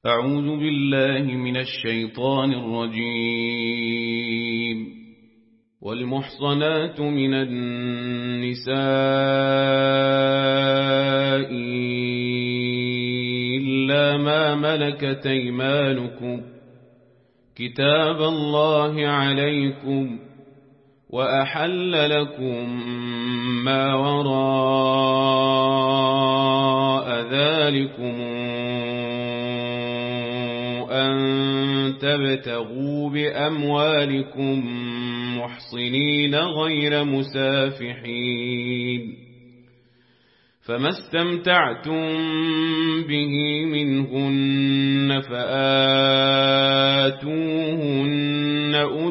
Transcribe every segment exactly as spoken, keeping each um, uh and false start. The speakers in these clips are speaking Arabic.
أعوذ بالله من الشيطان الرجيم. والمحصنات من النساء إلا ما ملكت أيمانكم كتاب الله عليكم، وأحل لكم ما وراء ذلكم أن تبتغوا بأموالكم محصنين غير مسافحين، فما استمتعتم به منهن فآتوهن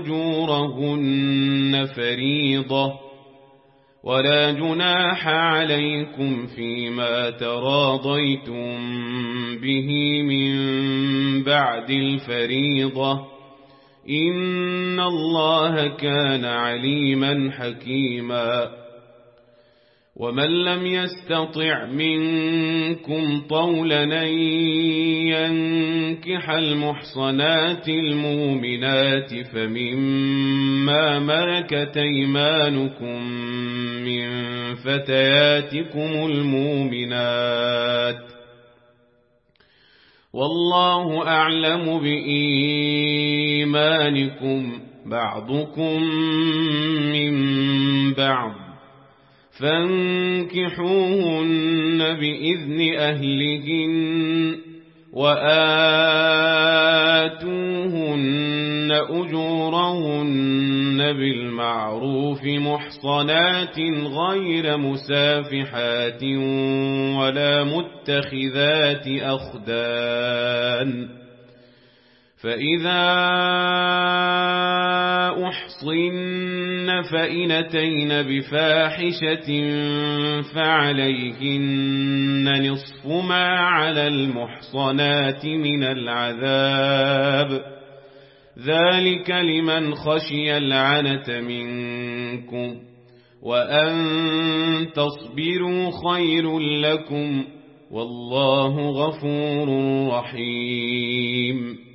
أجورهن فريضة، ولا جناح عليكم فيما تراضيتم به من بعد الفريضة، إن الله كان عليما حكيما. ومن لم يستطع منكم طولا أن ينكح المحصنات المؤمنات فمما ملكت أيمانكم من فتياتكم المؤمنات، والله أعلم بإيمانكم بعضكم من بعض، فانكحوهن بإذن أهلهن وآتوهن أجورهن بالمعروف محصنات غير مسافحات ولا متخذات أخدان، فإذا أحصن فإن أتين بفاحشة فعليهن نصف ما على المحصنات من العذاب، ذلك لمن خشي العنة منكم، وأن تصبروا خير لكم، والله غفور رحيم.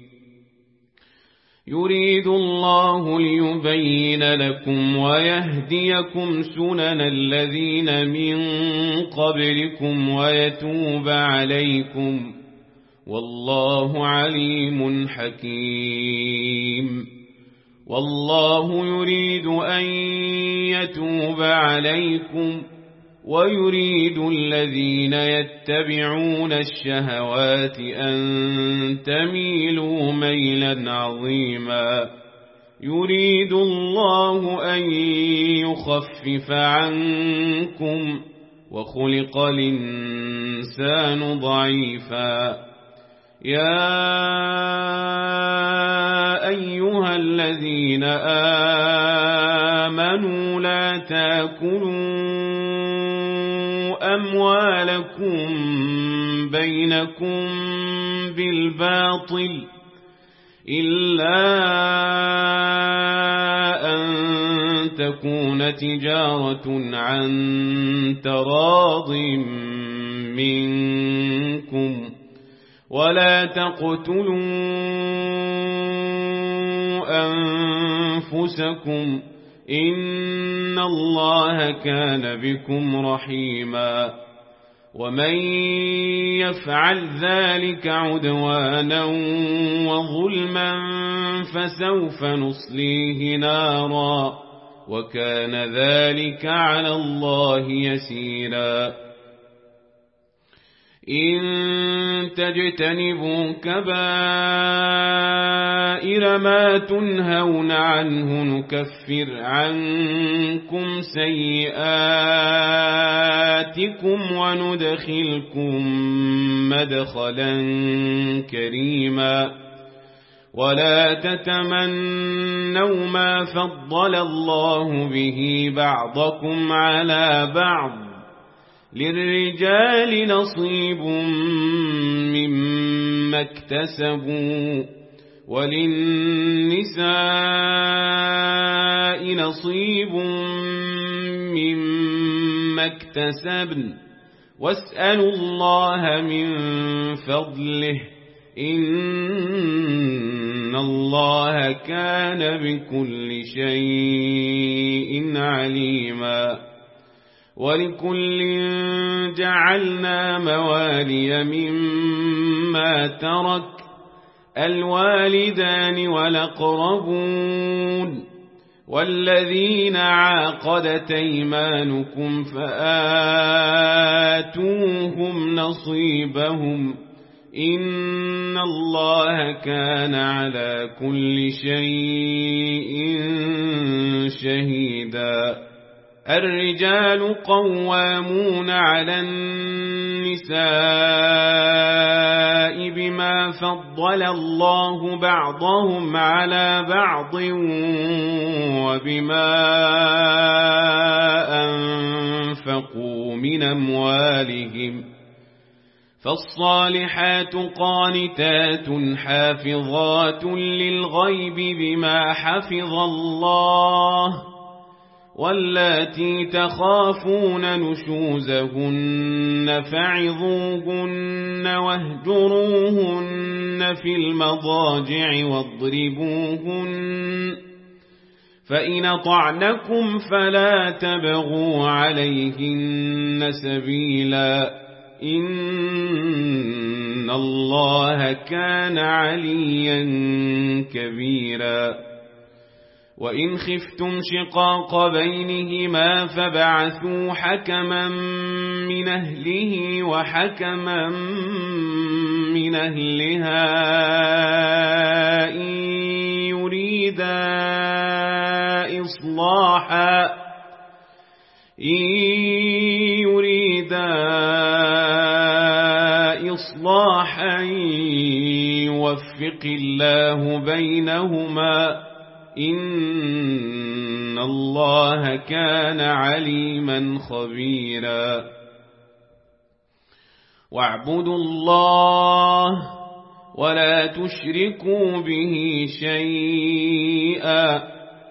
يريد الله ليبين لكم ويهديكم سنن الذين من قبلكم ويتوب عليكم، والله عليم حكيم. والله يريد أن يتوب عليكم ويريد الذين يتبعون الشهوات أن تميلوا ميلا عظيما. يريد الله أن يخفف عنكم وخلق الإنسان ضعيفا. يا أيها الذين آمنوا لا تأكلوا أموالكم بينكم بالباطل إلا أن تكون تجارة عن تراض منكم، ولا تقتلوا أنفسكم إن الله كان بكم رحيما. ومن يفعل ذلك عدوانا وظلما فسوف نصليه نارا، وكان ذلك على الله يسيرا. إن تجتنبوا كبائر ما تنهون عنه نكفر عنكم سيئاتكم وندخلكم مدخلا كريما. ولا تتمنوا ما فضل الله به بعضكم على بعض، للرجال نصيب مما اكتسبوا وللنساء نصيب مما اكتسبن واسألوا الله من فضله إن الله كان بكل شيء عليما ولكل جعلنا موالي مما ترك الوالدان والأقربون والذين عاقدت أيمانكم فآتوهم نصيبهم إن الله كان على كل شيء شهيدا الرجال قوامون على النساء بما فضل الله بعضهم على بعض وبما أنفقوا من أموالهم فالصالحات قانتات حافظات للغيب بما حفظ الله واللاتي تخافون نشوزهن فعظوهن واهجروهن في المضاجع واضربوهن فإن أطعنكم فلا تبغوا عليهن سبيلا إن الله كان عليا كبيرا وإن خفتم شقاق بينهما فبعثوا حكما من أهله وحكما من أهلها إن يريدا إصلاحا إن يريدا إصلاحا يوفق الله بينهما إن الله كان عليما خبيرا واعبدوا الله ولا تشركوا به شيئا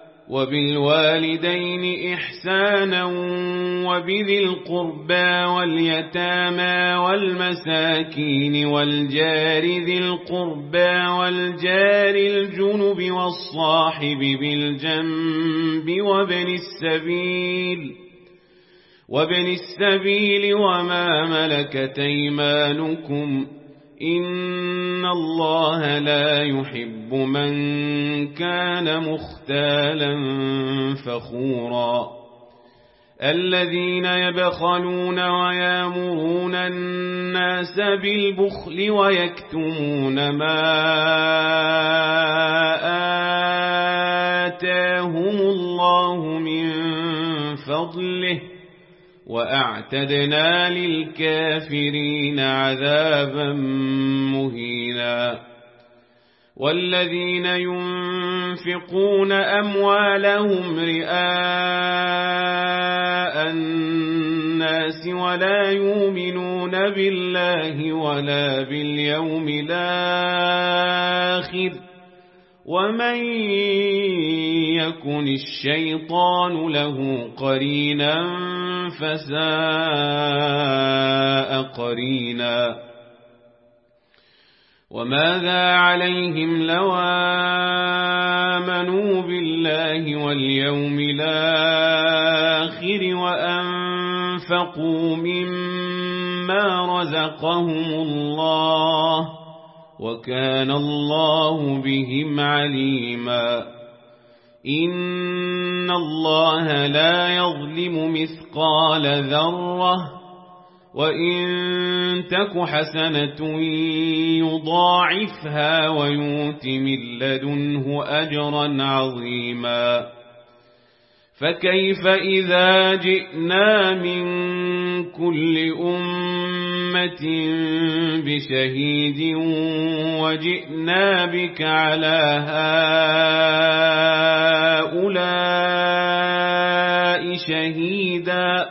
وبالوالدين إحسانا وبذي القربى واليتامى والمساكين والجار ذي القربى والجار الجنب والصاحب بالجنب وابن السبيل وابن السبيل وما ملكت أيمانكم إن الله لا يحب من كان مختالا فخورا الذين يبخلون ويامرون الناس بالبخل ويكتمون ما آتاهم الله من فضله وأعتدنا للكافرين عذابا مهينا والذين ينفقون أموالهم رئاء الناس ولا يؤمنون بالله ولا باليوم الآخر ومن يكن الشيطان له قرينا فساء قرينا وماذا عليهم لو آمنوا بالله واليوم الآخر وأنفقوا مما رزقهم الله وكان الله بهم عليما إن الله لا يظلم مثقال ذرة وإن تك حسنة يضاعفها ويؤت من لدنه أجرا عظيما فكيف إذا جئنا من كل أمة بشهيد وجئنا بك على هؤلاء شهيدا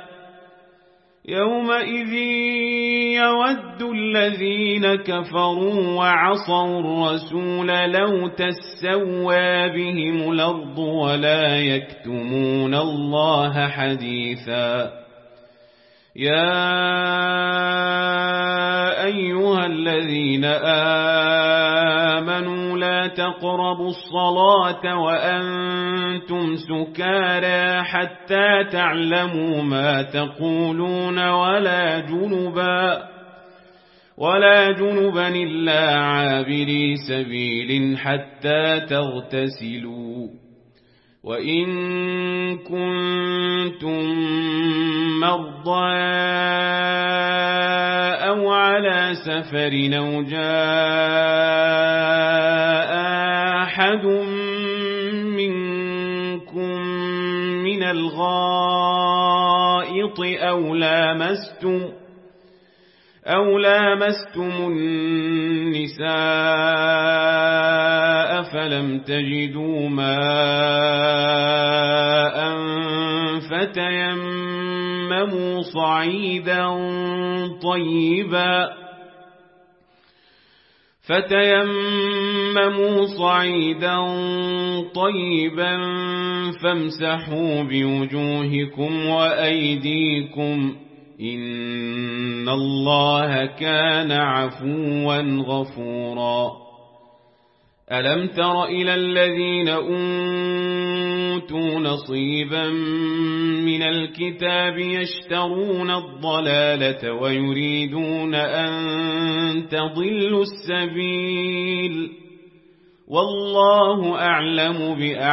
يومئذ يود الذين كفروا وعصوا الرسول لو تسوى بهم الأرض ولا يكتمون الله حديثا يا أيها الذين آمنوا لا تقربوا الصلاة وأنتم سكارى حتى تعلموا ما تقولون ولا جنبا ولا جنبا إلا عابري سبيل حتى تغتسلوا وإن كنتم مرضى أو على سفر أو جاء أحد منكم من الغائط أو لامستم أو لامستم النساء فلم تجدوا ماء فتيمموا صعيدا طيبا فتيمموا صعيدا طيبا فامسحوا بوجوهكم وأيديكم إن الله كان عفوا غفورا ألم تر إلى الذين أوتوا نصيبا من الكتاب يشترون الضلالة ويريدون أن تضلوا السبيل والله أعلم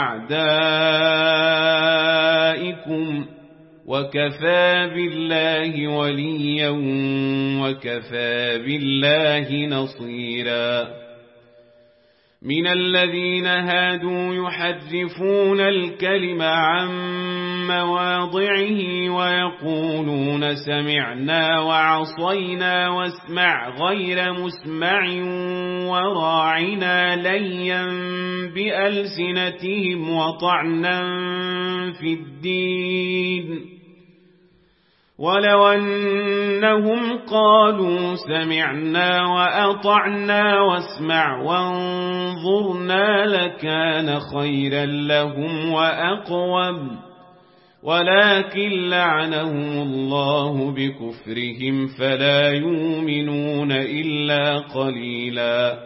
بأعدائكم وكفى بالله وليا وكفى بالله نصيرا من الذين هادوا يحرفون الكلم عن مواضعه ويقولون سمعنا وعصينا واسمع غير مسمع وراعنا ليا بألسنتهم وطعنا في الدين ولو أنهم قالوا سمعنا وأطعنا واسمع وانظرنا لكان خيرا لهم وأقوم ولكن لعنهم الله بكفرهم فلا يؤمنون إلا قليلا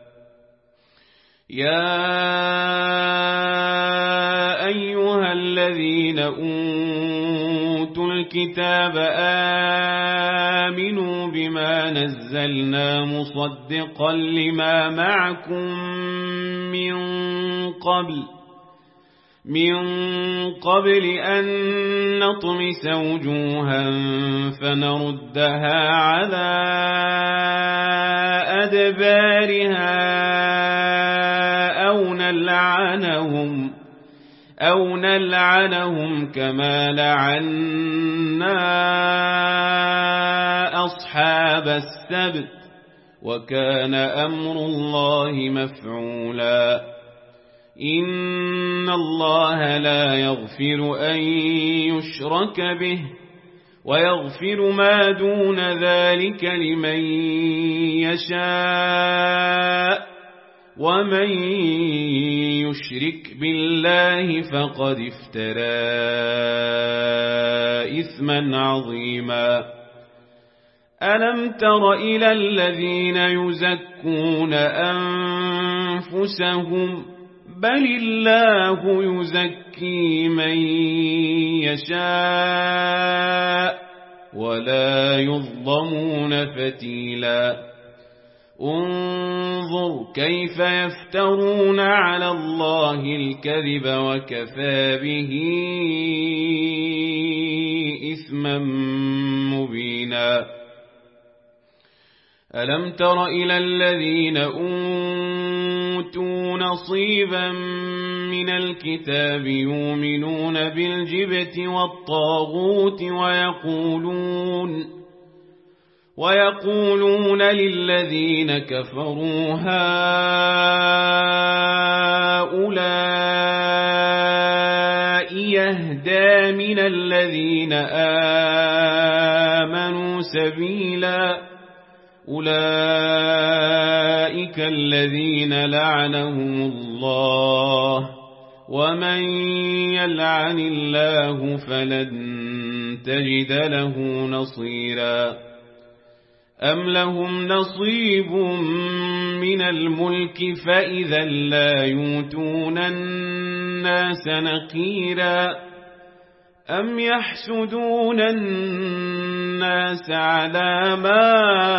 يا أيها الذين أوتوا الكتاب آمنوا بما نزلنا مصدقا لما معكم من قبل من قبل أن نطمس وجوها فنردها على أدبارها أو نلعنهم أو نلعنهم كما لعنا أصحاب السبت وكان أمر الله مفعولا إن الله لا يغفر أن يشرك به ويغفر ما دون ذلك لمن يشاء ومن يشرك بالله فقد افترى إثما عظيما ألم تر إلى الذين يزكون أنفسهم بل الله يزكي من يشاء ولا يظلمون فتيلا انظر كيف يفترون على الله الكذب وكفى به إثما مبينا ألم تر إلى الذين أوتوا نصيبا من الكتاب يؤمنون بالجبت والطاغوت ويقولون ويقولون للذين كفروا هؤلاء يهدى من الذين آمنوا سبيلا أولئك الذين لعنهم الله ومن يلعن الله فلن تجد له نصيرا أم لهم نصيب من الملك فإذا لا يؤتون الناس نقيرا أم يحسدون الناس على ما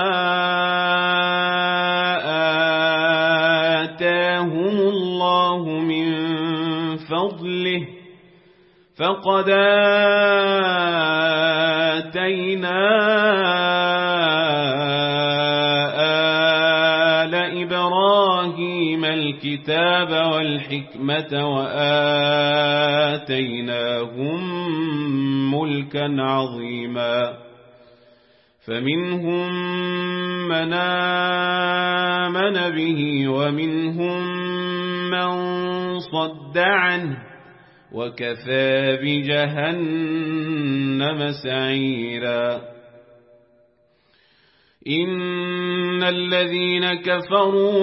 آتاهم الله من فضله فقد آتينا آل إبراهيم الكتاب والحكمة وآتيناهم ملكا عظيما فمنهم من آمن به ومنهم من صد عنه وكفى بجهنم سعيرا إن الذين كفروا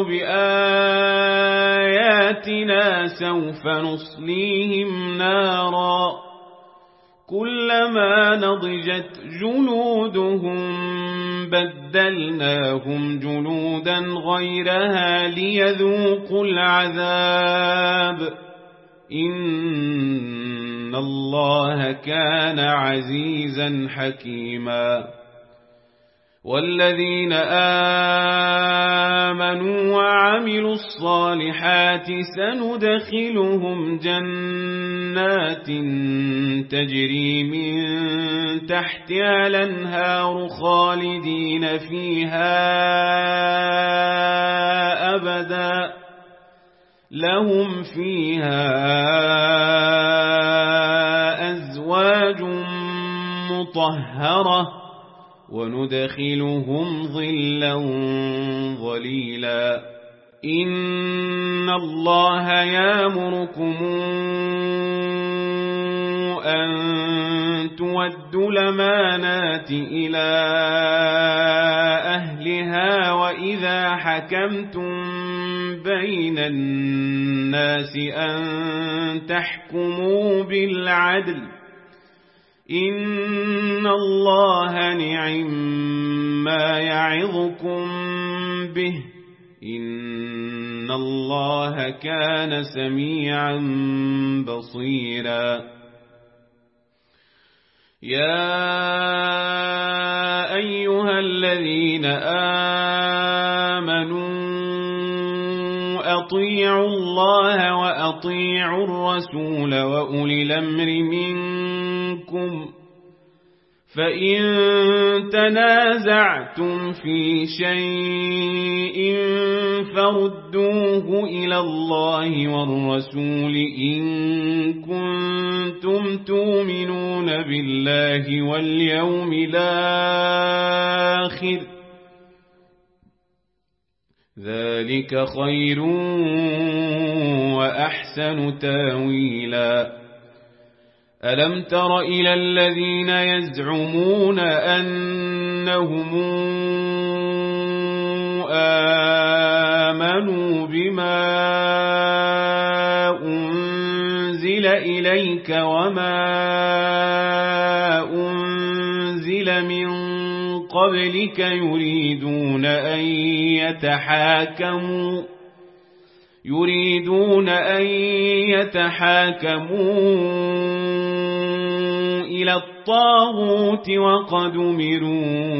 بآياتنا سوف نصليهم نارا كلما نضجت جلودهم بدلناهم جلودا غيرها ليذوقوا العذاب إن الله كان عزيزا حكيما والذين آمنوا وعملوا الصالحات سندخلهم جنات تجري من تحتها الأنهار خالدين فيها أبدا لهم فيها أزواج مطهرة وندخلهم ظلا ظليلا إن الله يأمركم أن تودوا الأمانات إلى أهلها وإذا حكمتم بين الناس أن تحكموا بالعدل إن الله نعم ما يعظكم به إن الله كان سميعا بصيرا يا أيها الذين آمنوا أطيعوا الله وأطيعوا الرسول وأولي الأمر منكم فإن تنازعتم في شيء فردوه إلى الله والرسول إن كنتم تؤمنون بالله واليوم الآخر ذلك خير وأحسن تاويلا ألم تر إلى الذين يزعمون أنهم آمنوا بما أنزل إليك وما أنزل من قبلك يريدون أن يتحاكموا يريدون أن يتحاكموا إلى الطاغوت وقد أمروا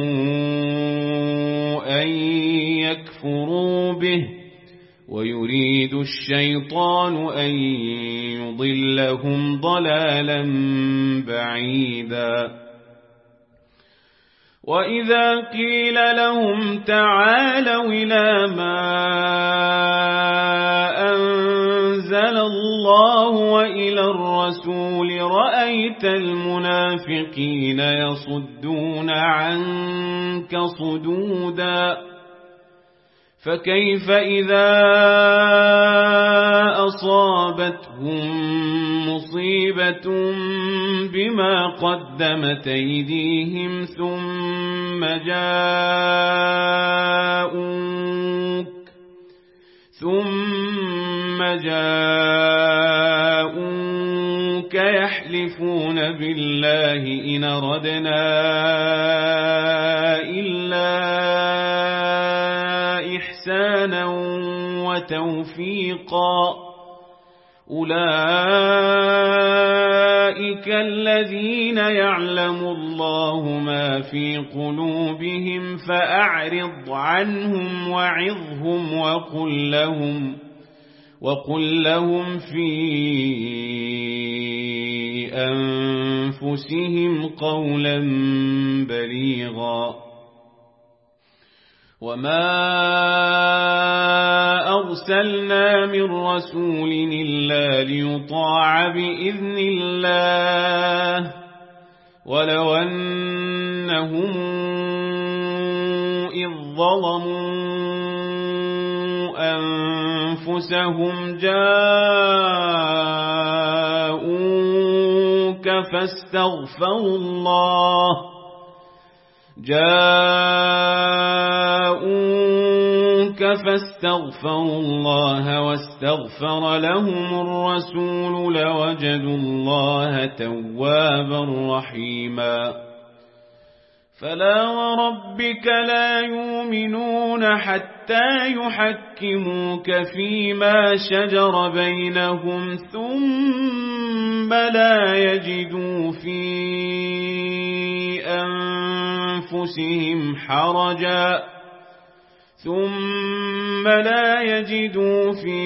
أن يكفروا به ويريد الشيطان أن يضلهم ضلالا بعيدا وإذا قيل لهم تعالوا إلى ما أنزل الله وإلى الرسول رأيت المنافقين يصدون عنك صدودا فكيف إذا أصابتهم مصيبة بما قدمت أيديهم ثم جاءوك ثم جاءوك يحلفون بالله إن ردنا إلا إحسانا وتوفيقا أولئك الذين يعلم الله ما في قلوبهم فأعرض عنهم وعظهم وقل لهم وقل لهم في أنفسهم قولا بليغا وما أرسلنا من رسول إلا ليطاع بإذن الله ولو أنهم إذ ظلموا أنفسهم جاءوك فاستغفروا الله جاءوك فاستغفروا الله واستغفر لهم الرسول لوجدوا الله توابا رحيما فلا وربك لا يؤمنون حتى يحكموك فيما شجر بينهم ثم لا يجدوا في أنفسهم حرجا ثم لا يجدوا في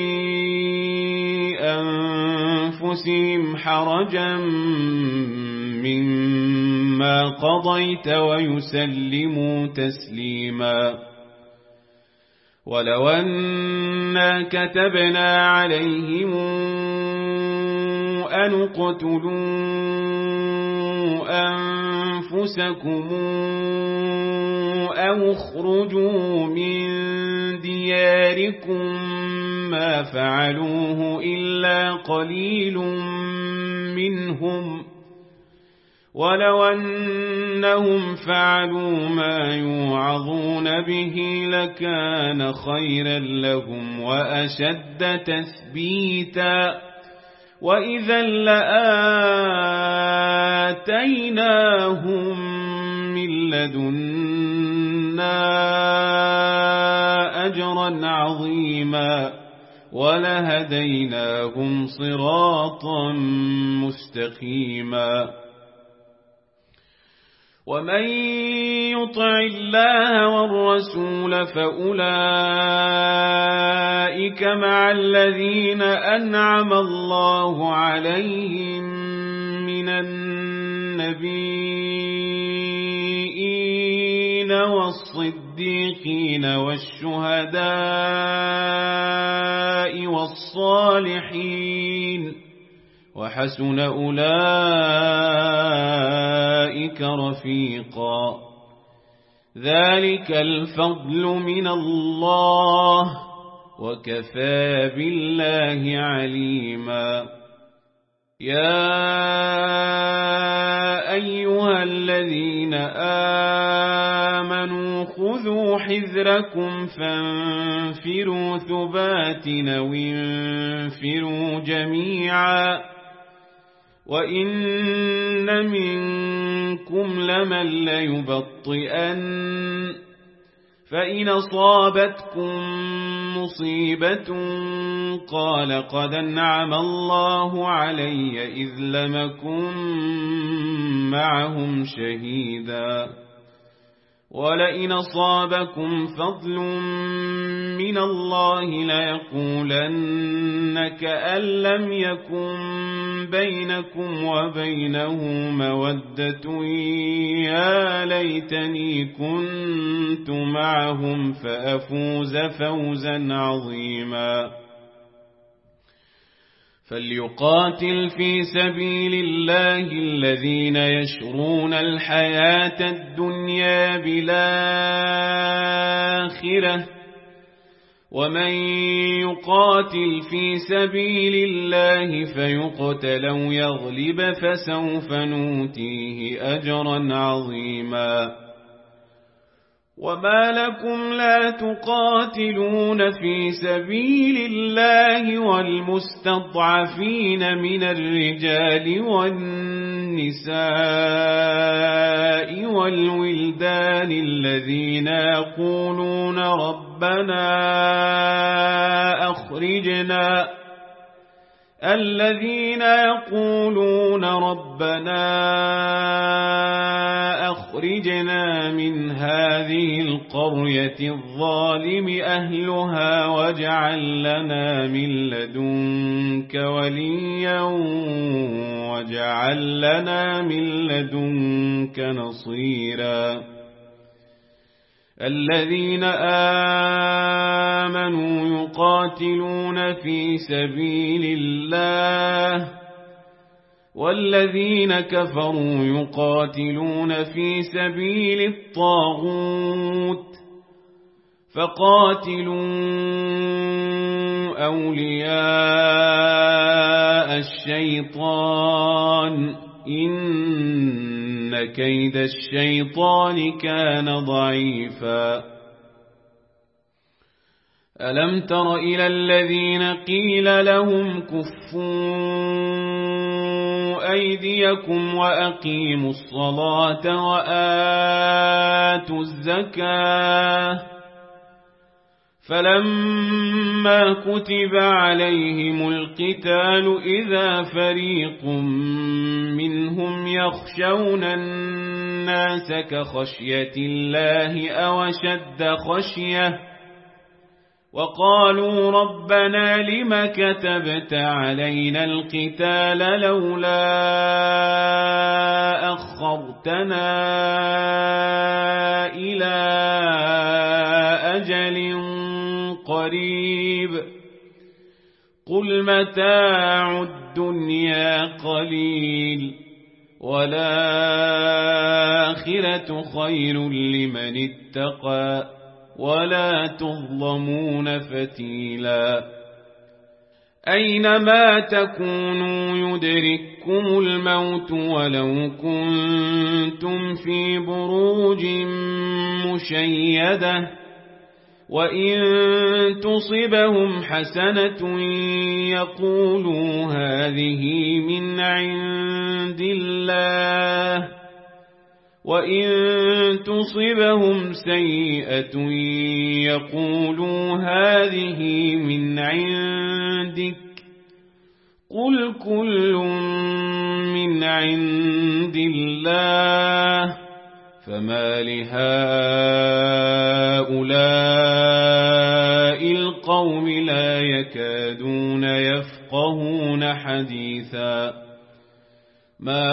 أنفسهم حرجا مما قضيت ويسلموا تسليما ولو أنا كتبنا عليهم أن اقتلوا أنفسكم أو اخرجوا من دياركم ما فعلوه إلا قليل منهم ولو أنهم فعلوا ما يوعظون به لكان خيرا لهم وأشد تثبيتا وإذا لآتيناهم من لدنا أجرا عظيما ولهديناهم صراطا مستقيما ومن يطع الله والرسول فأولئك مع الذين أنعم الله عليهم من النبيين والصديقين والشهداء والصالحين وحسن أولئك رفيقا ذلك الفضل من الله وكفى بالله عليما يا أيها الذين آمنوا خذوا حذركم فانفروا ثبات أو انفروا جميعا وإن منكم لمن ليبطئن فإن أصابتكم مصيبة قال قد أنعم الله علي إذ لم أكن معهم شهيدا ولئن أصابكم فضل من الله ليقولن كأن لم يكن بينكم وبينه مودة يا ليتني كنت معهم فأفوز فوزا عظيما فليقاتل في سبيل الله الذين يشرون الحياة الدنيا بالآخرة ومن يقاتل في سبيل الله فيقتل أو يغلب فسوف نؤتيه أجرا عظيما وما لكم لا تقاتلون في سبيل الله والمستضعفين من الرجال والنساء والولدان الذين يقولون ربنا أخرجنا الذين يقولون ربنا أخرجنا من هذه القرية الظالم أهلها واجعل لنا من لدنك وليا واجعل لنا من لدنك نصيرا الذين آمنوا يقاتلون في سبيل الله والذين كفروا يقاتلون في سبيل الطاغوت فقاتلوا أولياء الشيطان إن كيد الشيطان كان ضعيفا ألم تر إلى الذين قيل لهم كفوا أيديكم وأقيموا الصلاة وآتوا الزكاة فلما كتب عليهم القتال إذا فريق منهم يخشون الناس كخشية الله أو أشد خشية وقالوا ربنا لم كتبت علينا القتال لولا أخرتنا إلى أجل قريب قل متاع الدنيا قليل والآخرة خير لمن اتقى ولا تظلمون فتيلا أينما تكونوا يدرككم الموت ولو كنتم في بروج مشيدة وإن تصبهم حسنة يقولوا هذه من عند الله وإن تصبهم سيئة يقولوا هذه من عندك قل كل من عند الله فما لهؤلاء القوم لا يكادون يفقهون حديثا ما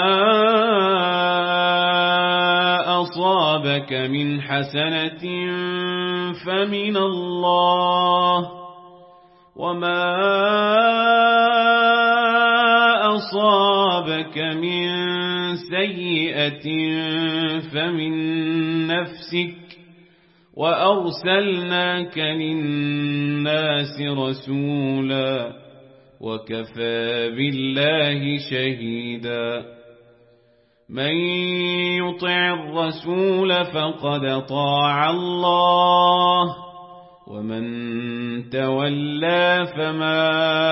أصابك من حسنة فمن الله وما أصابك من سيئة فمن نفسك وأرسلناك للناس رسولا وكفى بالله شهيدا من يطع الرسول فقد طاع الله ومن تولى فما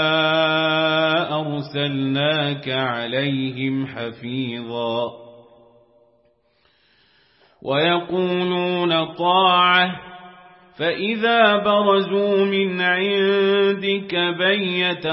أرسلناك عليهم حفيظا ويقولون طاعة فإذا برزوا من عندك بيت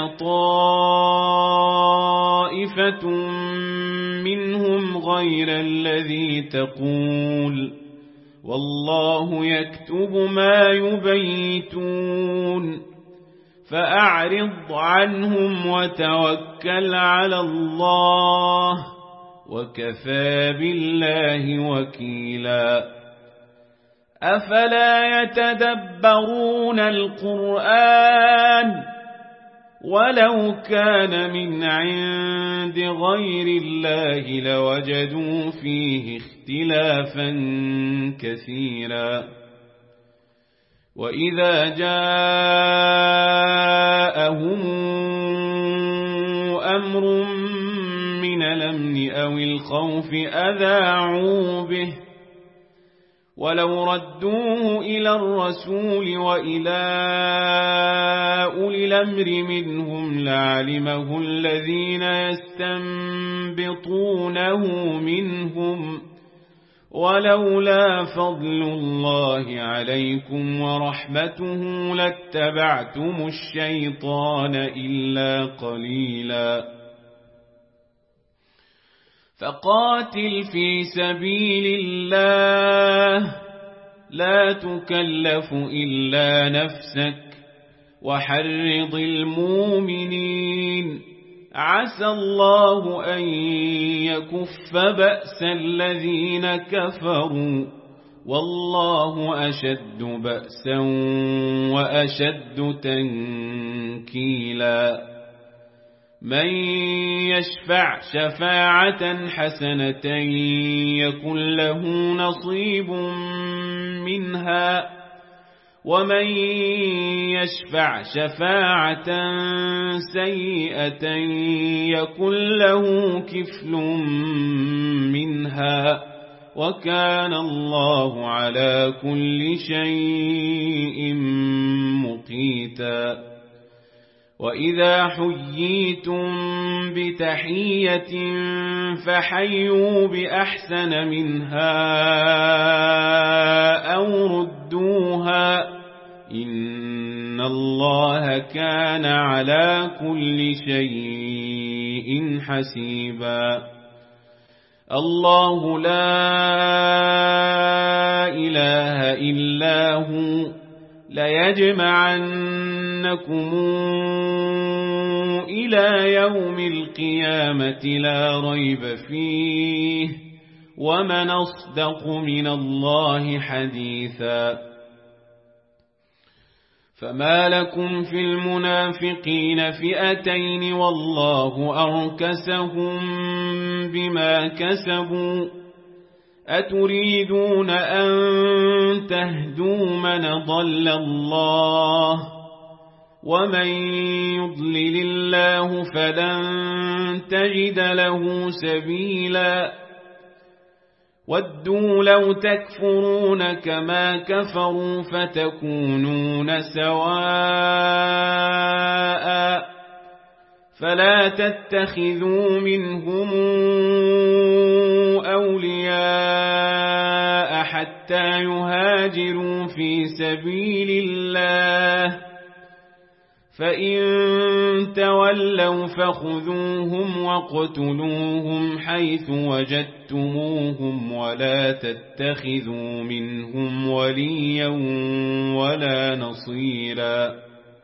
طائفة منهم غير الذي تقول والله يكتب ما يبيتون فأعرض عنهم وتوكل على الله وكفى بالله وكيلا أفلا يتدبرون القرآن ولو كان من عند غير الله لوجدوا فيه اختلافا كثيرا وإذا جاءهم أمر من الأمن أو الخوف أذاعوا به ولو ردوه إلى الرسول وإلى أولي الأمر منهم لعلمه الذين يستنبطونه منهم ولولا فضل الله عليكم ورحمته لاتبعتم الشيطان إلا قليلا فقاتل في سبيل الله لا تكلف إلا نفسك وحرض المؤمنين عسى الله أن يكف بأس الذين كفروا والله أشد بأسا وأشد تنكيلا من يشفع شفاعة حسنة يكن له نصيب منها ومن يشفع شفاعة سيئة يكن له كفل منها وكان الله على كل شيء مقيتا وإذا حييتم بتحية فحيوا بأحسن منها أو ردوها إن الله كان على كل شيء حسيبا الله لا إله إلا هو ليجمعنكم إلى يوم القيامة لا ريب فيه ومن أصدق من الله حديثا فما لكم في المنافقين فئتين والله أركسهم بما كسبوا أتريدون أن تهدوا من ضل الله ومن يضلل الله فلن تجد له سبيلا ودوا لو تكفرون كما كفروا فتكونون سواء فلا تتخذوا منهم أولياء حتى يهاجروا في سبيل الله فإن تولوا فخذوهم واقتلوهم حيث وجدتموهم ولا تتخذوا منهم وليا ولا نصيرا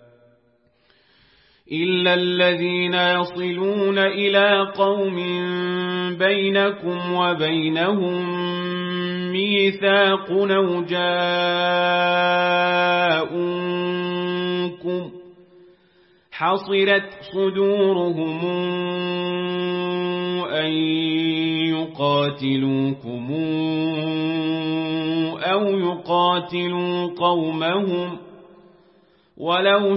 إلا الذين يصلون إلى قوم بينكم وبينهم ميثاق أو جاءوكم حصرت صدورهم أن يقاتلوكم أو يقاتلوا قومهم ولو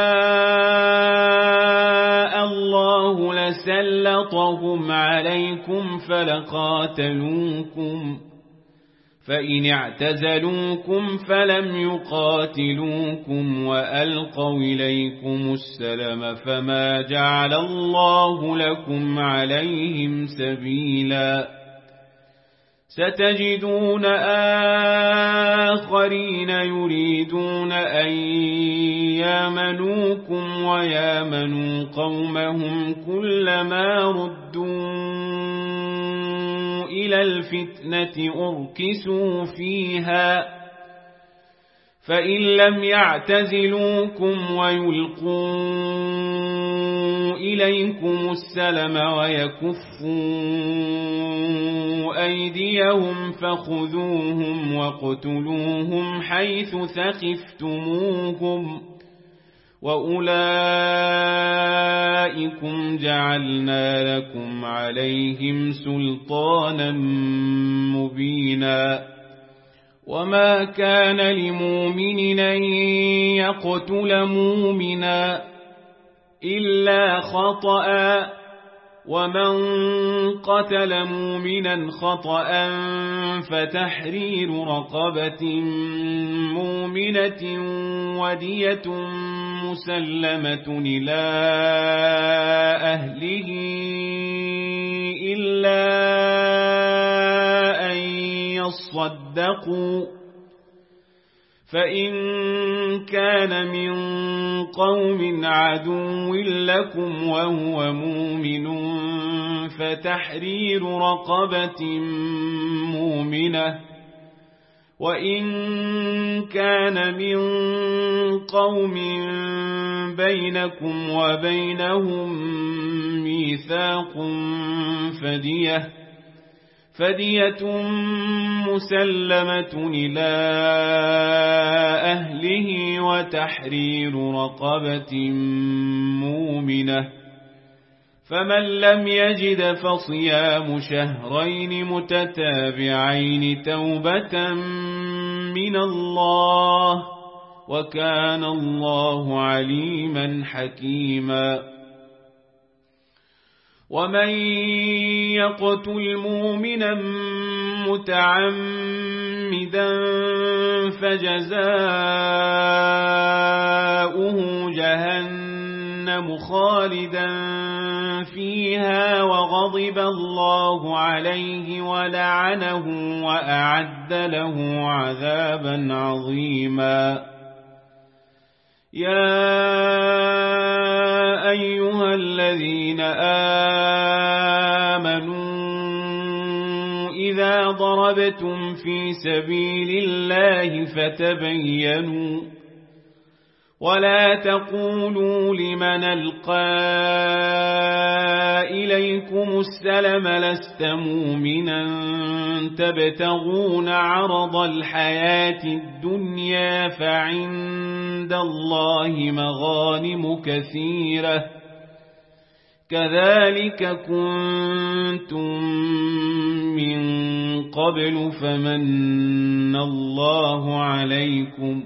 شاء الله لسلطهم عليكم فلقاتلوكم فإن اعتزلوكم فلم يقاتلوكم وألقوا إليكم السلم فما جعل الله لكم عليهم سبيلا ستجدون آخرين يريدون أن يامنوكم ويامنوا قومهم كلما ردوا إلى الفتنة أركسوا فيها فإن لم يعتزلوكم ويلقوا إليكم السلم ويكفوا أيديهم فخذوهم واقتلوهم حيث ثقفتموهم وأولئكم جعلنا لكم عليهم سلطانا مبينا وما كان لمؤمن أن يقتل مؤمنا إلا خطأ ومن قتل مؤمنا خطأ فتحرير رقبة مؤمنة ودية مسلمة إلى أهله إلا أن يصدقوا فإن كان من قوم عدو لكم وهو مؤمن فتحرير رقبة مؤمنة وإن كان من قوم بينكم وبينهم ميثاق فدية فدية مسلمة إلى أهله وتحرير رقبة مؤمنة فمن لم يجد فصيام شهرين متتابعين توبة من الله وكان الله عليما حكيما ومن يقتل مؤمنا متعمدا فجزاؤه جهنم خالدا فيها وغضب الله عليه ولعنه وأعد له عذابا عظيما يا أيها الذين آمنوا إذا ضربتم في سبيل الله فتبينوا ولا تقولوا لمن ألقى إليكم السلم لست مؤمنا تبتغون عرض الحياة الدنيا فعند الله مغانم كثيرة كذلك كنتم من قبل فمن الله عليكم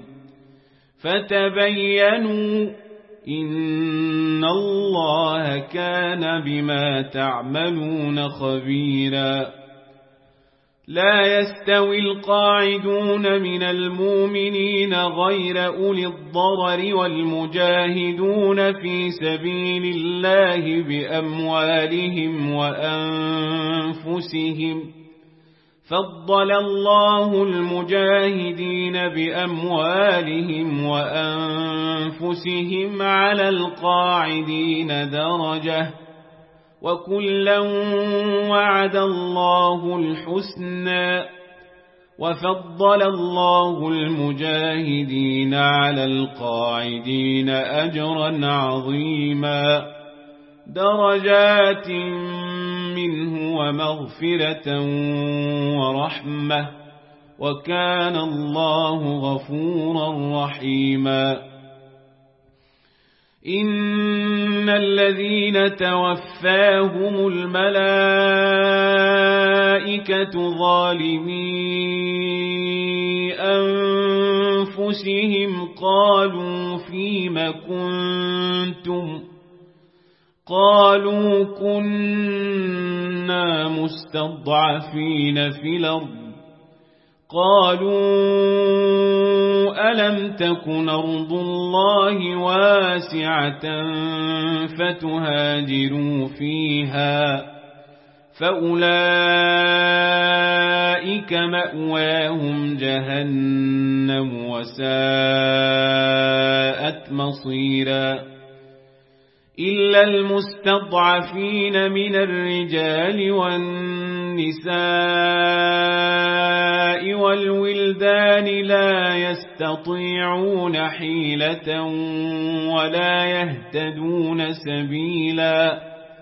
فتبينوا إن الله كان بما تعملون خبيرا لا يستوي القاعدون من المؤمنين غير أولي الضرر والمجاهدون في سبيل الله بأموالهم وأنفسهم فضل الله المجاهدين بأموالهم وأنفسهم على القاعدين درجة وكلا وعد الله الحسنى وفضل الله المجاهدين على القاعدين أجرا عظيما درجات منه ومغفرة ورحمة وكان الله غفورا رحيما إن الذين توفاهم الملائكة ظالمي أنفسهم قالوا فيم كنتم قالوا كنا مستضعفين في الأرض قالوا ألم تكن أرض الله واسعة فتهاجروا فيها فأولئك مأواهم جهنم وساءت مصيرا إلا المستضعفين من الرجال والنساء والولدان لا يستطيعون حيلة ولا يهتدون سبيلا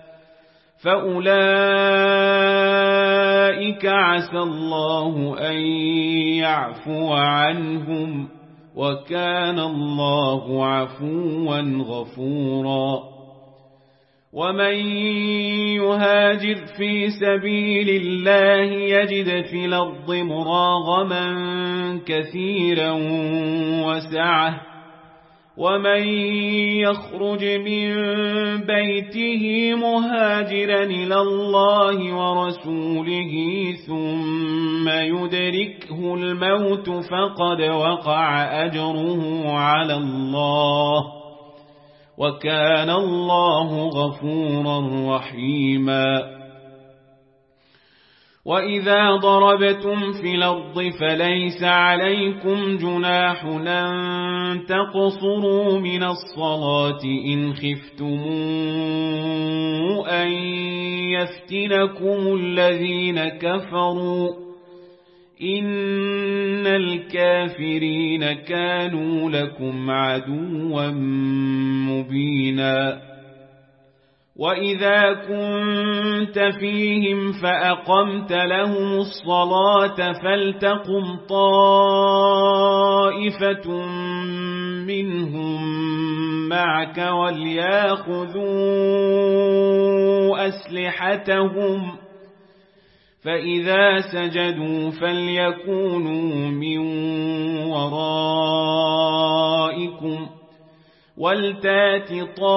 فأولئك عسى الله أن يعفو عنهم وكان الله عفوا غفورا ومن يهاجر في سبيل الله يجد في الأرض مراغما كثيرا وسعة ومن يخرج من بيته مهاجرا إلى الله ورسوله ثم يدركه الموت فقد وقع أجره على الله وكان الله غفورا رحيما. وإذا ضربتم في الأرض فليس عليكم جناح أن تقصروا من الصلاة إن خفتم أن يفتنكم الذين كفروا إن الكافرين كانوا لكم عدوا مبينا. وإذا كنت فيهم فأقمت لهم الصلاة فلتقم طائفة منهم معك وليأخذوا أسلحتهم فإذا سجدوا فليكونوا من ورائكم ولتات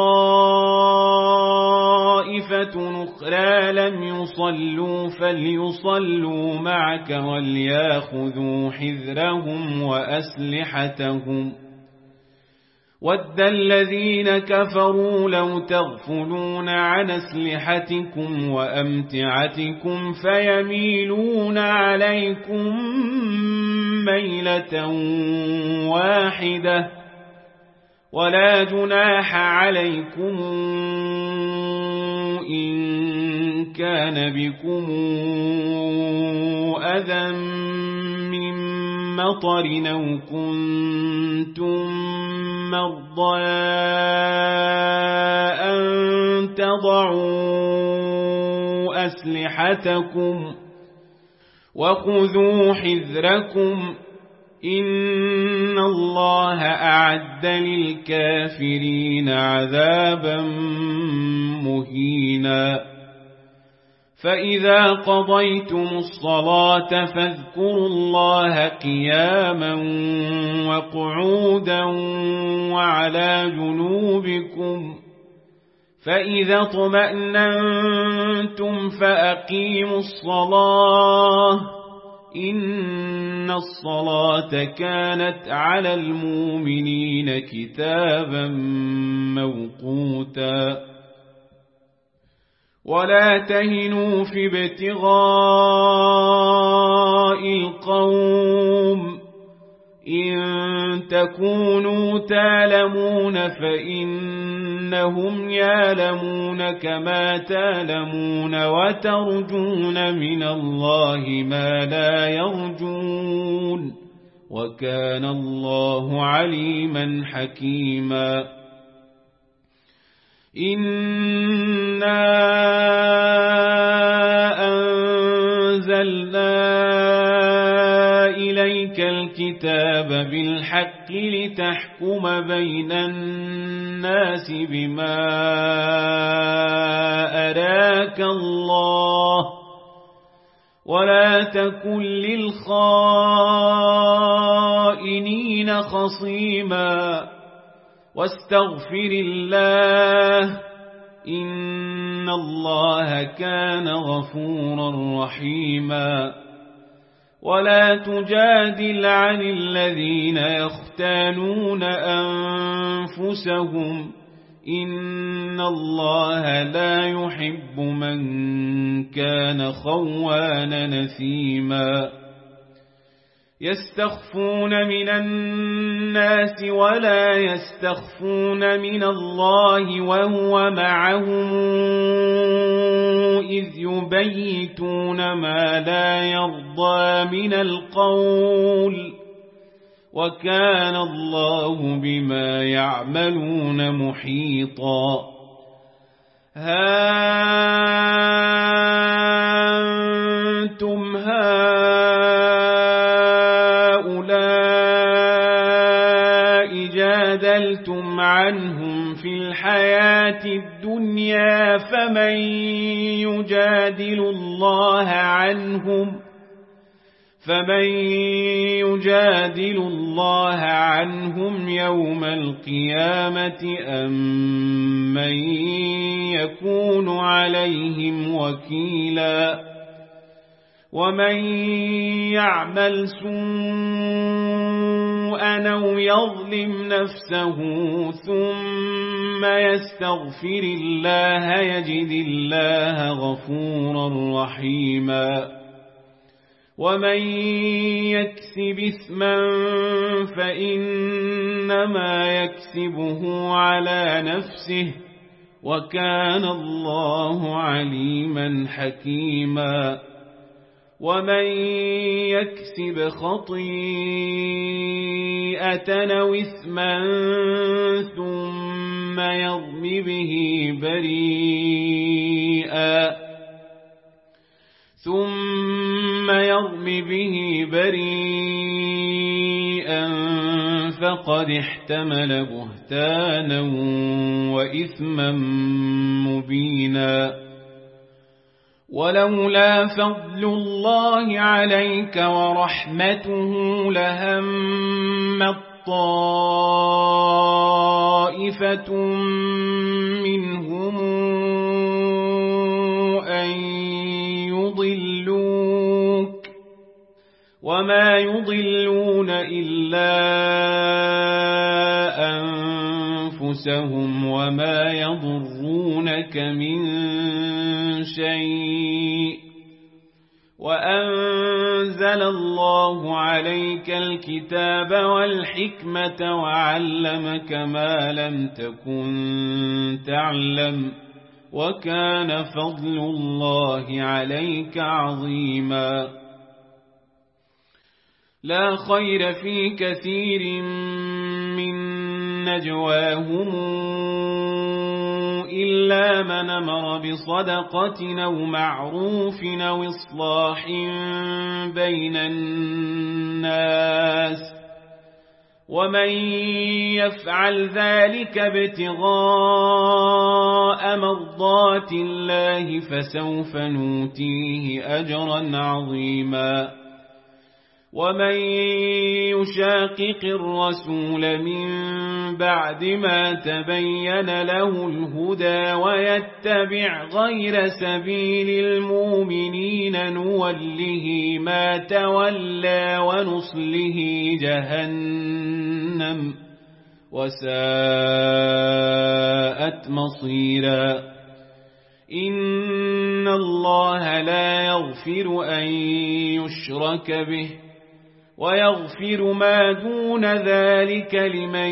طائفة أخرى لم يصلوا فليصلوا معك وليأخذوا حذرهم وأسلحتهم. ود الذين كفروا لو تغفلون عن أسلحتكم وأمتعتكم فيميلون عليكم ميلة واحدة ولا جناح عليكم إن كان بكم أذى من مطر أو كنتم مرضى أن تضعوا أسلحتكم وخذوا حذركم إن الله أعد للكافرين عذابا مهينا. فإذا قضيتم الصلاة فاذكروا الله قياما وقعودا وعلى جنوبكم فإذا اطمأننتم فأقيموا الصلاة إن الصلاة كانت على المؤمنين كتابا موقوتا. ولا تهنوا في ابتغاء القوم إن تكونوا تعلمون فإنهم يعلمون كما تعلمون وترجون من الله ما لا يرجون وكان الله عليما حكيما. إنا أنزلنا إليك الكتاب بالحق لتحكم بين الناس بما أراك الله ولا تكن للخائنين خصيما واستغفر الله إن الله كان غفورا رحيما. ولا تجادل عن الذين يختانون أنفسهم إن الله لا يحب من كان خوانا نثيما. يستخفون من الناس ولا يستخفون من الله وهو معهم إذ يبيتون ما لا يرضى من القول وكان الله بما يعملون محيطا. ها أنتم هؤلاء جادلتم عنهم في الحياة الدنيا فمن يجادل الله عنهم فمن يجادل الله عنهم يوم القيامة أم من يكون عليهم وكيلا ومن يعمل سوءا أو يظلم نفسه ثم يستغفر الله يجد الله غفورا رحيما ومن يكسب إثما فإنما يكسبه على نفسه وكان الله عليما حكيما ومن يكسب خطيئة أو إثما ثم يرم به بريئا ثم يرم به بريئا فقد احتمل بهتانا وإثما مبينا ولولا فضل الله عليك ورحمته لهمت طائفة منهم أن يضلوك وما يضلون إلا أنفسهم وما يضرونك من شيء وأنزل الله عليك الكتاب والحكمة وعلمك ما لم تكن تعلم وكان فضل الله عليك عظيما لا خير في كثير من نجواهم إلا من أمر بصدقة أو معروف أو إصلاح بين الناس ومن يفعل ذلك ابتغاء مرضات الله فسوف نؤتيه أجرا عظيما ومن يشاقق الرسول من بعد ما تبين له الهدى ويتبع غير سبيل المؤمنين نوله ما تولى ونصله جهنم وساءت مصيرا إن الله لا يغفر أن يشرك به ويغفر ما دون ذلك لمن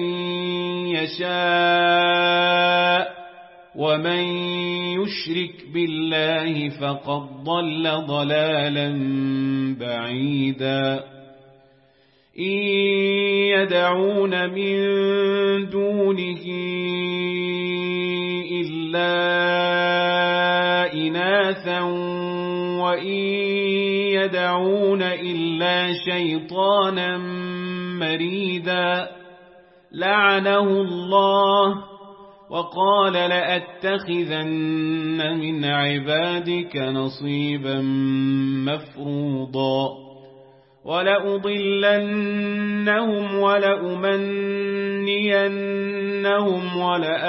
يشاء ومن يشرك بالله فقد ضل ضلالا بعيدا إن يدعون من دونه إلا إناثا وإن يدعون إلا شيطانا مريدا لعنه الله وقال لأتخذن من عبادك نصيبا مفروضا ولأضلنهم ولأمنينهم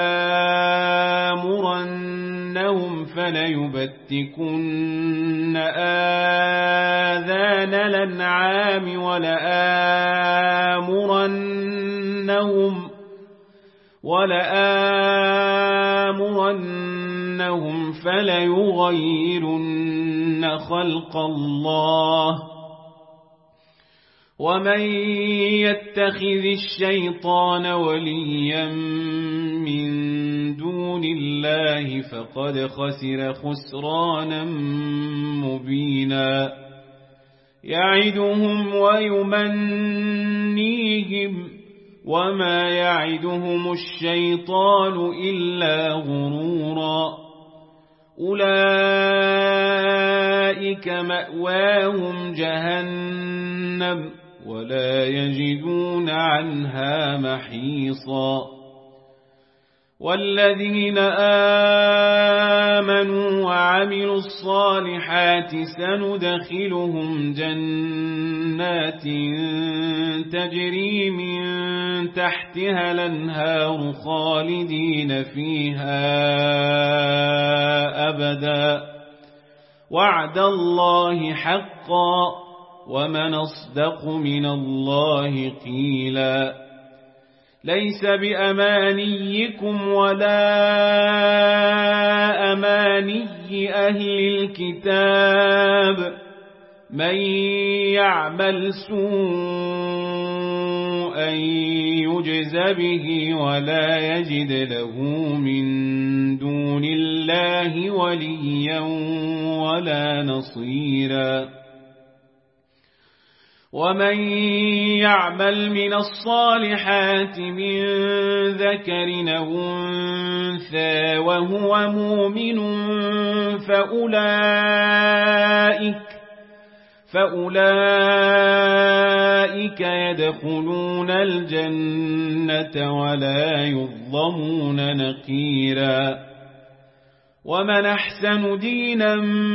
ولآمرنهم فليبتكن آذان الأنعام ولآمرنهم ولآمرنهم فليغيرن خلق الله ومن يتخذ الشيطان وليا من دون الله فقد خسر خسرانا مبينا يعدهم ويمنيهم وما يعدهم الشيطان إلا غرورا أولئك مأواهم جهنم ولا يجدون عنها محيصا والذين آمنوا وعملوا الصالحات سندخلهم جنات تجري من تحتها الأنهار خالدين فيها أبدا وعد الله حقا ومن أصدق من الله قيلا ليس بأمانيكم ولا أماني أهل الكتاب من يعمل سوءا يجز به ولا يجد له من دون الله وليا ولا نصيرا ومن يعمل من الصالحات من ذكر أو أنثى وهو مؤمن فأولئك فأولئك يدخلون الجنة ولا يظلمون نقيرا ومن أحسن دينا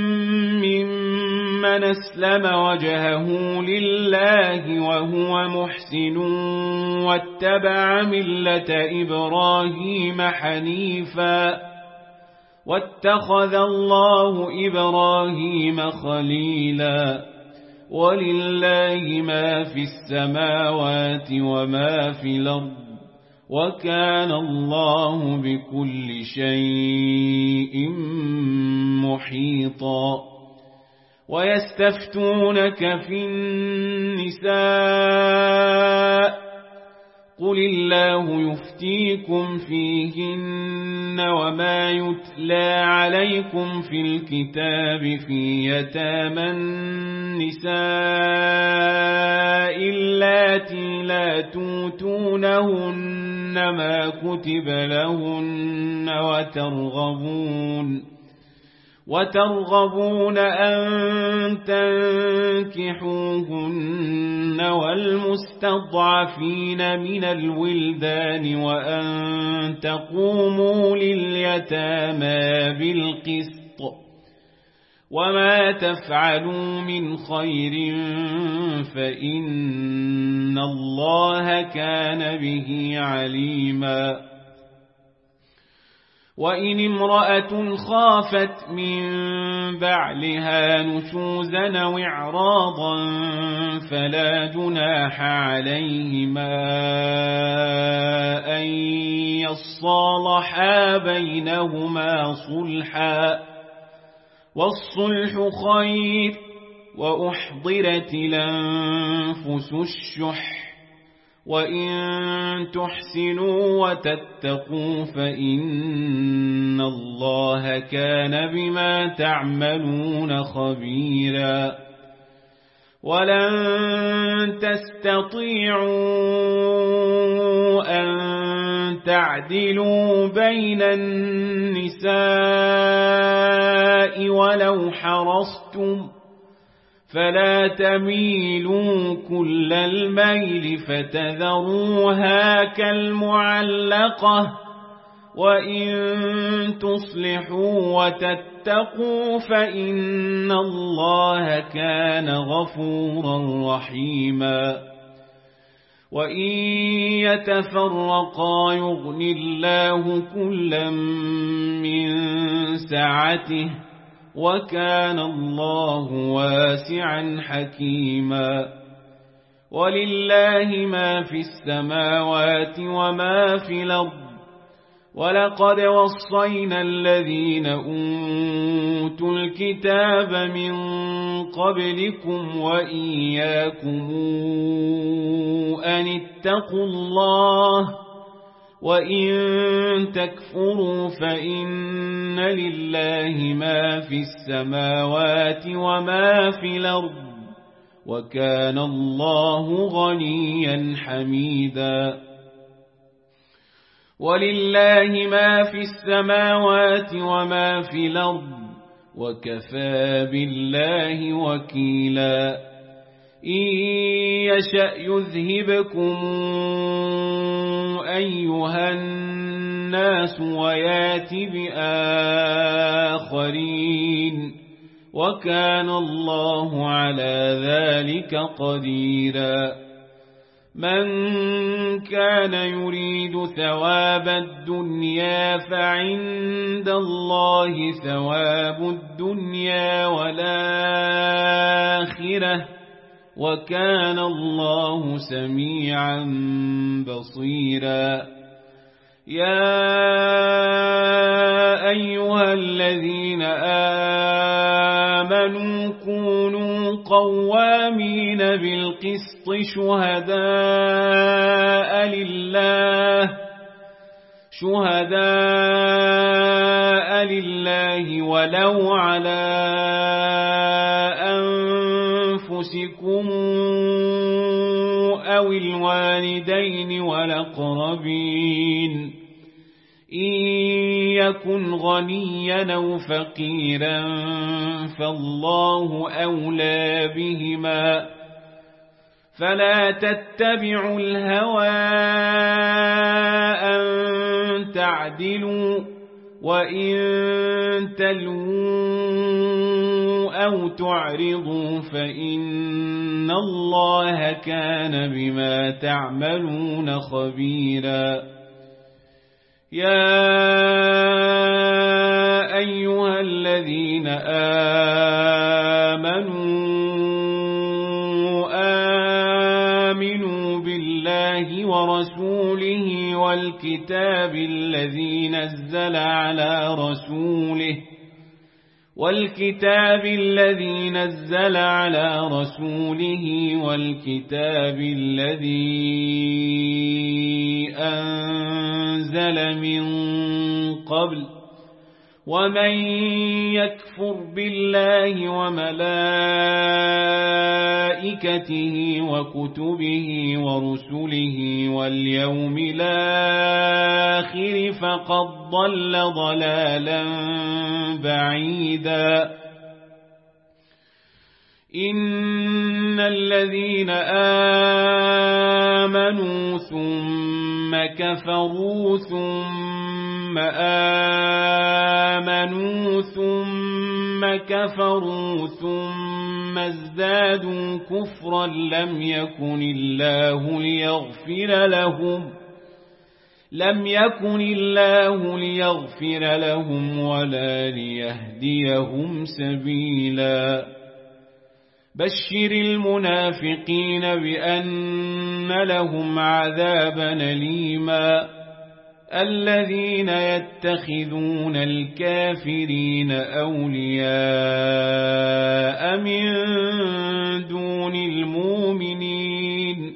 ممن أسلم وجهه لله وهو محسن واتبع ملة إبراهيم حنيفا واتخذ الله إبراهيم خليلا ولله ما في السماوات وما في الأرض وكان الله بكل شيء محيطا ويستفتونك في النساء قل الله يفتيكم فيهن وما يتلى عليكم في الكتاب في يتامى النساء اللاتي لا توتونهن ما كتب لهن وترغبون وترغبون أن تنكحوهن والمستضعفين من الولدان وأن تقوموا لليتامى بالقسط وما تفعلوا من خير فإن الله كان به عليما وإن امرأة خافت من بعلها نشوزا أو إعراضا فلا جناح عليهما أن يصالحا بينهما صلحا والصلح خير وأحضرت الأنفس الشح وإن تحسنوا وتتقوا فإن الله كان بما تعملون خبيرا ولن تستطيعوا أن تعدلوا بين النساء ولو حرصتم فلا تميلوا كل الميل فتذروها كالمعلقة وإن تصلحوا وتتقوا فإن الله كان غفورا رحيما وإن يتفرقا يغن الله كلا من سعته وكان الله واسعا حكيما ولله ما في السماوات وما في الأرض ولقد وصينا الذين أوتوا الكتاب من قبلكم وإياكم أن اتقوا الله وإن تكفروا فإن لله ما في السماوات وما في الأرض وكان الله غنيا حميدا ولله ما في السماوات وما في الأرض وكفى بالله وكيلا إن يشأ يذهبكم أيها الناس ويات بآخرين وكان الله على ذلك قديرا من كان يريد ثواب الدنيا فعند الله ثواب الدنيا والآخرة وكان الله سميعا بصيرا يا أيها الذين آمنوا كونوا قوامين بالقسط شهداء لله شهداء لله ولو على أنفسكم أو الوالدين والأقربين إن يكن غنيا أو فقيرا فالله أولى بهما فلا تتبعوا الهوى أن تعدلوا وإن تلووا أو تعرضوا فإن الله كان بما تعملون خبيرا يا أيها الذين آمنوا آمنوا بالله ورسوله والكتاب الذي نزل على رسوله والكتاب الذي نزل على رسوله والكتاب الذي أنزل من قبل ومن يكفر بالله وملائكته وكتبه ورسله واليوم الآخر فقد ضل ضلالا بعيدا إن الذين آمنوا ثم كفروا ثم آمنوا ثم كفروا ثم ازدادوا كفرا لم يكن الله ليغفر لهم لم يكن الله ليغفر لهم ولا ليهديهم سبيلا بشر المنافقين بأن لهم عذابا أليما الذين يتخذون الكافرين أولياء من دون المؤمنين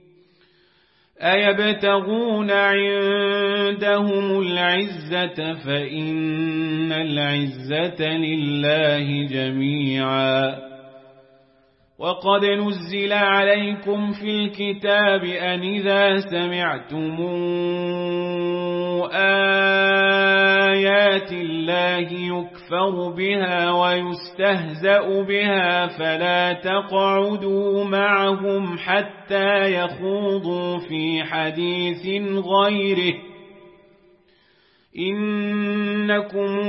أيبتغون عندهم العزة فإن العزة لله جميعا وقد نزل عليكم في الكتاب أن إذا سمعتم آيات الله يكفر بها ويستهزأ بها فلا تقعدوا معهم حتى يخوضوا في حديث غيره إنكم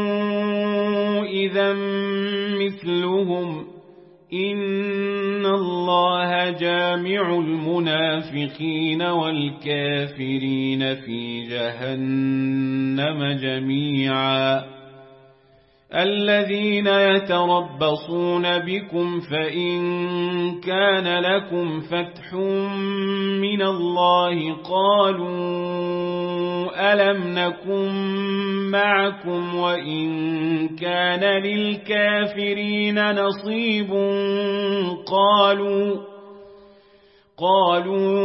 إذا مثلهم إن الله جامع المنافقين والكافرين في جهنم جميعا الذين يتربصون بكم فإن كان لكم فتح من الله قالوا ألم نكن معكم وإن كان للكافرين نصيب قالوا قالوا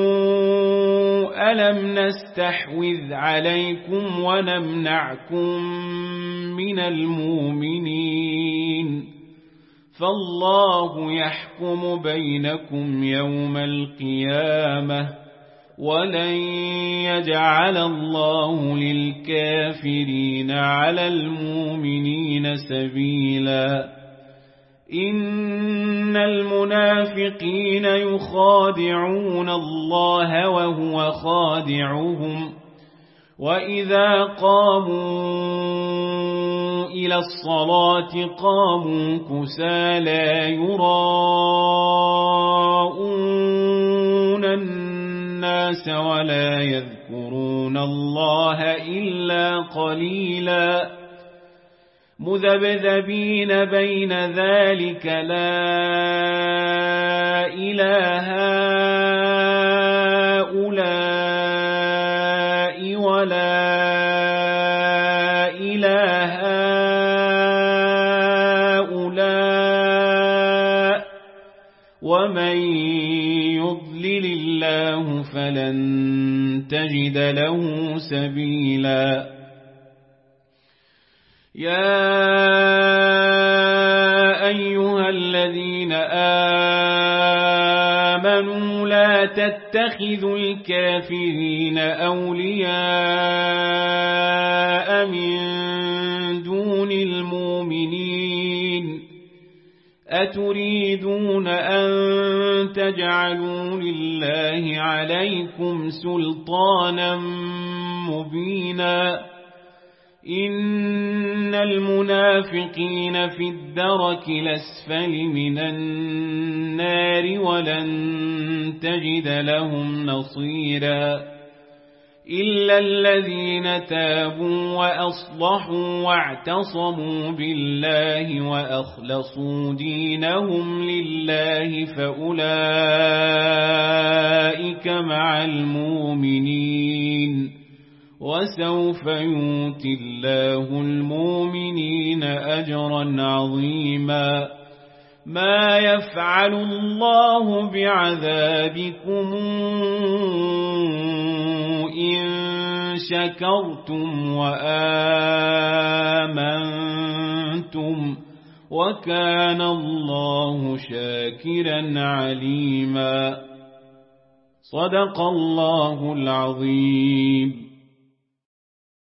ألم نستحوذ عليكم ونمنعكم من المؤمنين فالله يحكم بينكم يوم القيامة ولن يجعل الله للكافرين على المؤمنين سبيلا إن المنافقين يخادعون الله وهو خادعهم وإذا قاموا إلى الصلاة قاموا كسالى يراءون الناس ولا يذكرون الله إلا قليلا مذبذبين بين ذلك لا إله هؤلاء ولا إله هؤلاء ومن يضلل الله فلن تجد له سبيلا يا أيها الذين آمنوا لا تتخذوا الكافرين أولياء من دون المؤمنين أتريدون أن تجعلوا لله عليكم سلطانا مبينا إن المنافقين في الدرك الأسفل من النار ولن تجد لهم نصيرا إلا الذين تابوا وأصلحوا واعتصموا بالله وأخلصوا دينهم لله فأولئك مع المؤمنين وسوف يؤتي الله المؤمنين أجرا عظيما ما يفعل الله بعذابكم إن شكرتم وآمنتم وكان الله شاكرا عليما صدق الله العظيم.